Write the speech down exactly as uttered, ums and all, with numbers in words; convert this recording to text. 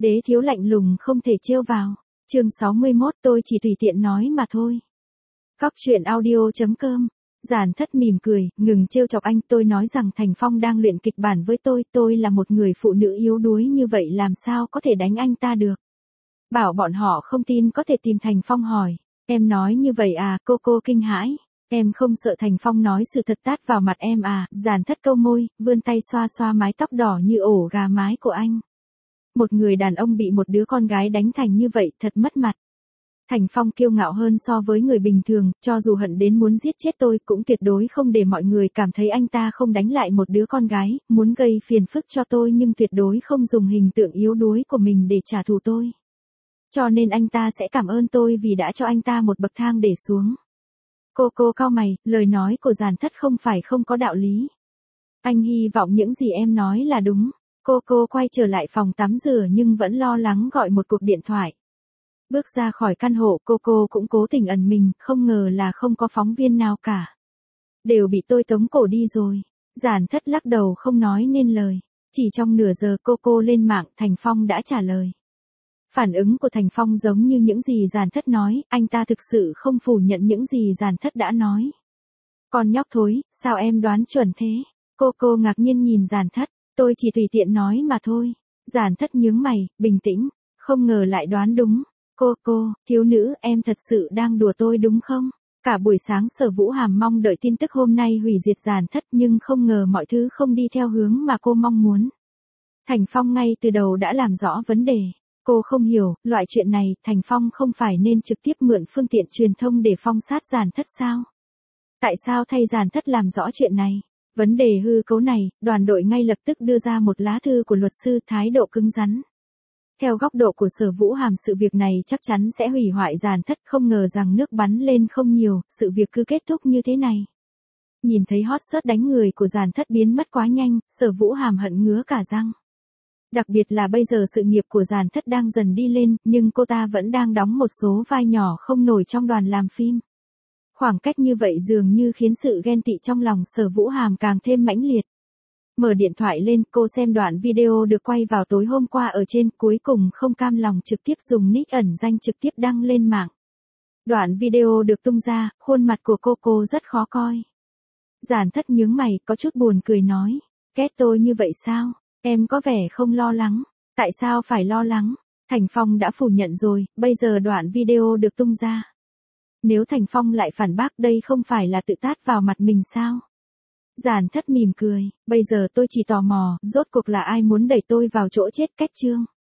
Đế thiếu lạnh lùng không thể trêu vào. Chương sáu mươi mốt tôi chỉ tùy tiện nói mà thôi. Góc truyện audio chấm com. Giản Thất mỉm cười, ngừng trêu chọc anh. Tôi nói rằng Thành Phong đang luyện kịch bản với tôi. Tôi là một người phụ nữ yếu đuối như vậy làm sao có thể đánh anh ta được. Bảo bọn họ không tin có thể tìm Thành Phong hỏi. Em nói như vậy à? Cô cô kinh hãi. Em không sợ Thành Phong nói sự thật tát vào mặt em à? Giản Thất câu môi, vươn tay xoa xoa mái tóc đỏ như ổ gà mái của anh. Một người đàn ông bị một đứa con gái đánh thành như vậy thật mất mặt. Thành Phong kiêu ngạo hơn so với người bình thường, cho dù hận đến muốn giết chết tôi cũng tuyệt đối không để mọi người cảm thấy anh ta không đánh lại một đứa con gái, muốn gây phiền phức cho tôi nhưng tuyệt đối không dùng hình tượng yếu đuối của mình để trả thù tôi. Cho nên anh ta sẽ cảm ơn tôi vì đã cho anh ta một bậc thang để xuống. Cô cô cau mày, lời nói của Giản Thất không phải không có đạo lý. Anh hy vọng những gì em nói là đúng. Cô cô quay trở lại phòng tắm rửa nhưng vẫn lo lắng gọi một cuộc điện thoại. Bước ra khỏi căn hộ, cô cô cũng cố tình ẩn mình, không ngờ là không có phóng viên nào cả. Đều bị tôi tống cổ đi rồi. Giản Thất lắc đầu không nói nên lời. Chỉ trong nửa giờ cô cô lên mạng, Thành Phong đã trả lời. Phản ứng của Thành Phong giống như những gì Giản Thất nói, anh ta thực sự không phủ nhận những gì Giản Thất đã nói. Con nhóc thối, sao em đoán chuẩn thế? Cô cô ngạc nhiên nhìn Giản Thất. Tôi chỉ tùy tiện nói mà thôi. Giản Thất nhướng mày, bình tĩnh, không ngờ lại đoán đúng. Cô cô, thiếu nữ, em thật sự đang đùa tôi đúng không? Cả buổi sáng Sở Vũ Hàm mong đợi tin tức hôm nay hủy diệt Giản Thất nhưng không ngờ mọi thứ không đi theo hướng mà cô mong muốn. Thành Phong ngay từ đầu đã làm rõ vấn đề. Cô không hiểu, loại chuyện này, Thành Phong không phải nên trực tiếp mượn phương tiện truyền thông để phong sát Giản Thất sao? Tại sao thay Giản Thất làm rõ chuyện này? Vấn đề hư cấu này, đoàn đội ngay lập tức đưa ra một lá thư của luật sư, thái độ cứng rắn. Theo góc độ của Sở Vũ Hàm, sự việc này chắc chắn sẽ hủy hoại Giản Thất, không ngờ rằng nước bắn lên không nhiều, sự việc cứ kết thúc như thế này. Nhìn thấy hot search đánh người của Giản Thất biến mất quá nhanh, Sở Vũ Hàm hận ngứa cả răng. Đặc biệt là bây giờ sự nghiệp của Giản Thất đang dần đi lên, nhưng cô ta vẫn đang đóng một số vai nhỏ không nổi trong đoàn làm phim. Khoảng cách như vậy dường như khiến sự ghen tị trong lòng Sở Vũ Hàm càng thêm mãnh liệt. Mở điện thoại lên, cô xem đoạn video được quay vào tối hôm qua ở trên, cuối cùng không cam lòng trực tiếp dùng nick ẩn danh trực tiếp đăng lên mạng. Đoạn video được tung ra, khuôn mặt của cô cô rất khó coi. Giản Thất nhướng mày, có chút buồn cười nói, ghét tôi như vậy sao? Em có vẻ không lo lắng. Tại sao phải lo lắng? Thành Phong đã phủ nhận rồi, bây giờ đoạn video được tung ra. Nếu Thành Phong lại phản bác, đây không phải là tự tát vào mặt mình sao? Giản Thất mỉm cười, bây giờ tôi chỉ tò mò, rốt cuộc là ai muốn đẩy tôi vào chỗ chết cách chương.